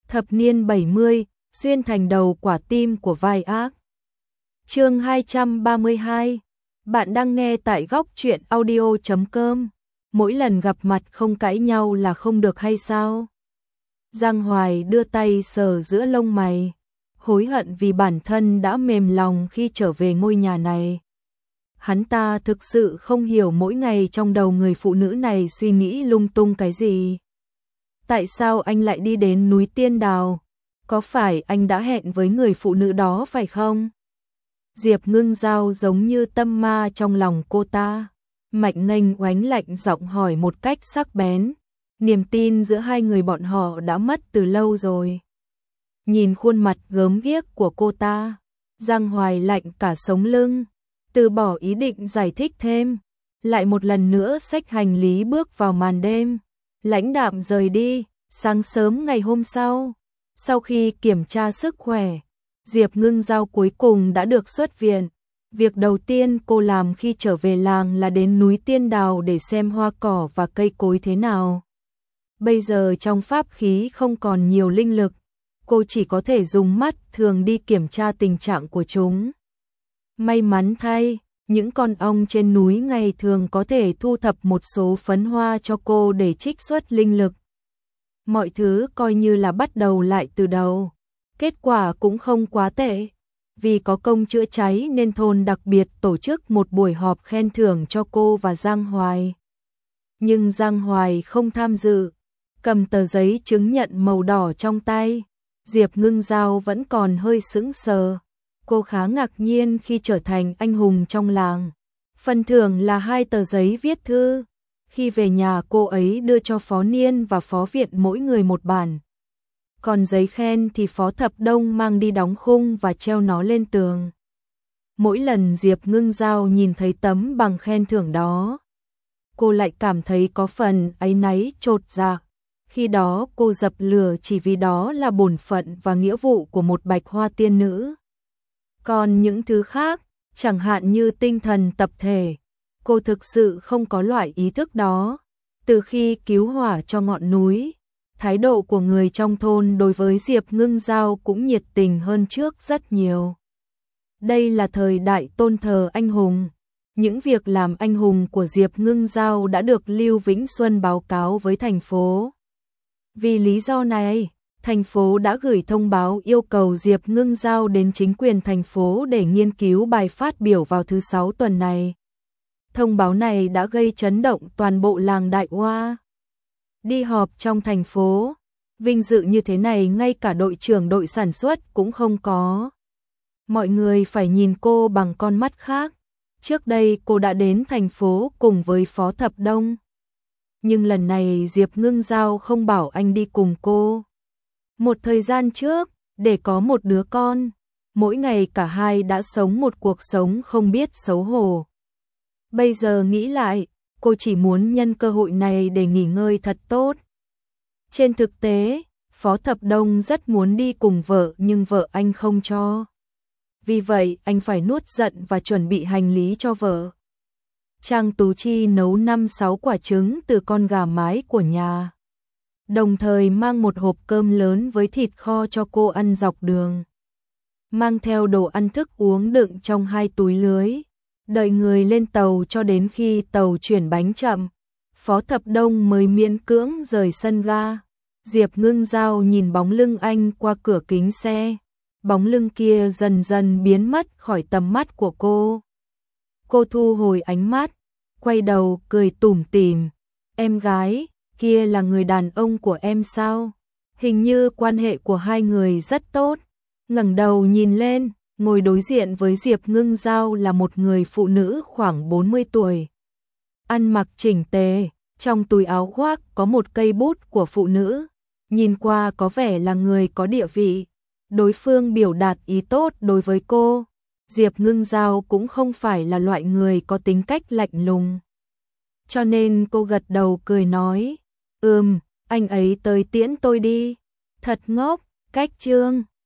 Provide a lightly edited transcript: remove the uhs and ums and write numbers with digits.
Thập niên 70, xuyên thành đầu quả tim của vai ác. Chương 232. Bạn đang nghe tại góc truyện audio.com. Mỗi lần gặp mặt không cãi nhau là không được hay sao? Giang Hoài đưa tay sờ giữa lông mày, hối hận vì bản thân đã mềm lòng khi trở về ngôi nhà này. Hắn ta thực sự không hiểu mỗi ngày trong đầu người phụ nữ này suy nghĩ lung tung cái gì. Tại sao anh lại đi đến núi Tiên Đào? Có phải anh đã hẹn với người phụ nữ đó phải không? Diệp Ngưng Giao giống như tâm ma trong lòng cô ta. Mạnh Nghênh oánh lạnh giọng hỏi một cách sắc bén. Niềm tin giữa hai người bọn họ đã mất từ lâu rồi. Nhìn khuôn mặt gớm ghiếc của cô ta, Giang Hoài lạnh cả sống lưng, từ bỏ ý định giải thích thêm, lại một lần nữa xách hành lý bước vào màn đêm, lãnh đạm rời đi. Sáng sớm ngày hôm sau khi kiểm tra sức khỏe, Diệp Ngưng Giao cuối cùng đã được xuất viện. Việc đầu tiên cô làm khi trở về làng là đến núi Tiên Đào để xem hoa cỏ và cây cối thế nào. Bây giờ trong pháp khí không còn nhiều linh lực, cô chỉ có thể dùng mắt thường đi kiểm tra tình trạng của chúng. May mắn thay, những con ong trên núi ngày thường có thể thu thập một số phấn hoa cho cô để trích xuất linh lực. Mọi thứ coi như là bắt đầu lại từ đầu. Kết quả cũng không quá tệ. Vì có công chữa cháy nên thôn đặc biệt tổ chức một buổi họp khen thưởng cho cô và Giang Hoài. Nhưng Giang Hoài không tham dự. Cầm tờ giấy chứng nhận màu đỏ trong tay, Diệp Ngưng Giao vẫn còn hơi sững sờ. Cô khá ngạc nhiên khi trở thành anh hùng trong làng. Phần thưởng là 2 tờ giấy viết thư. Khi về nhà cô ấy đưa cho Phó Niên và Phó Viện mỗi người một bản. Còn giấy khen thì Phó Thập Đông mang đi đóng khung và treo nó lên tường. Mỗi lần Diệp Ngưng Giao nhìn thấy tấm bằng khen thưởng đó, cô lại cảm thấy có phần áy náy chột dạ. Khi đó cô dập lửa chỉ vì đó là bổn phận và nghĩa vụ của một bạch hoa tiên nữ. Còn những thứ khác, chẳng hạn như tinh thần tập thể, cô thực sự không có loại ý thức đó. Từ khi cứu hỏa cho ngọn núi, thái độ của người trong thôn đối với Diệp Ngưng Giao cũng nhiệt tình hơn trước rất nhiều. Đây là thời đại tôn thờ anh hùng. Những việc làm anh hùng của Diệp Ngưng Giao đã được Lưu Vĩnh Xuân báo cáo với thành phố. Vì lý do này, thành phố đã gửi thông báo yêu cầu Diệp Ngưng Giao đến chính quyền thành phố để nghiên cứu bài phát biểu vào thứ 6 tuần này. Thông báo này đã gây chấn động toàn bộ làng Đại Hoa. Đi họp trong thành phố, vinh dự như thế này ngay cả đội trưởng đội sản xuất cũng không có. Mọi người phải nhìn cô bằng con mắt khác. Trước đây cô đã đến thành phố cùng với Phó Thập Đông. Nhưng lần này Diệp Ngưng Giao không bảo anh đi cùng cô. Một thời gian trước, để có một đứa con, mỗi ngày cả hai đã sống một cuộc sống không biết xấu hổ. Bây giờ nghĩ lại, cô chỉ muốn nhân cơ hội này để nghỉ ngơi thật tốt. Trên thực tế, Phó Thập Đông rất muốn đi cùng vợ nhưng vợ anh không cho. Vì vậy anh phải nuốt giận và chuẩn bị hành lý cho vợ. Trang Tú Chi nấu 5-6 quả trứng từ con gà mái của nhà. Đồng thời mang một hộp cơm lớn với thịt kho cho cô ăn dọc đường. Mang theo đồ ăn thức uống đựng trong 2 túi lưới. Đợi người lên tàu cho đến khi tàu chuyển bánh chậm, Phó Thập Đông mới miễn cưỡng rời sân ga. Diệp Ngưng Giao nhìn bóng lưng anh qua cửa kính xe. Bóng lưng kia dần dần biến mất khỏi tầm mắt của cô. Cô thu hồi ánh mắt, quay đầu cười tủm tỉm. Em gái, kia là người đàn ông của em sao? Hình như quan hệ của hai người rất tốt. Ngẩng đầu nhìn lên, ngồi đối diện với Diệp Ngưng Giao là một người phụ nữ khoảng 40 tuổi. Ăn mặc chỉnh tề, trong túi áo khoác có một cây bút của phụ nữ. Nhìn qua có vẻ là người có địa vị. Đối phương biểu đạt ý tốt đối với cô. Diệp Ngưng Giao cũng không phải là loại người có tính cách lạnh lùng. Cho nên cô gật đầu cười nói, anh ấy tới tiễn tôi đi. Thật ngốc, cách chương.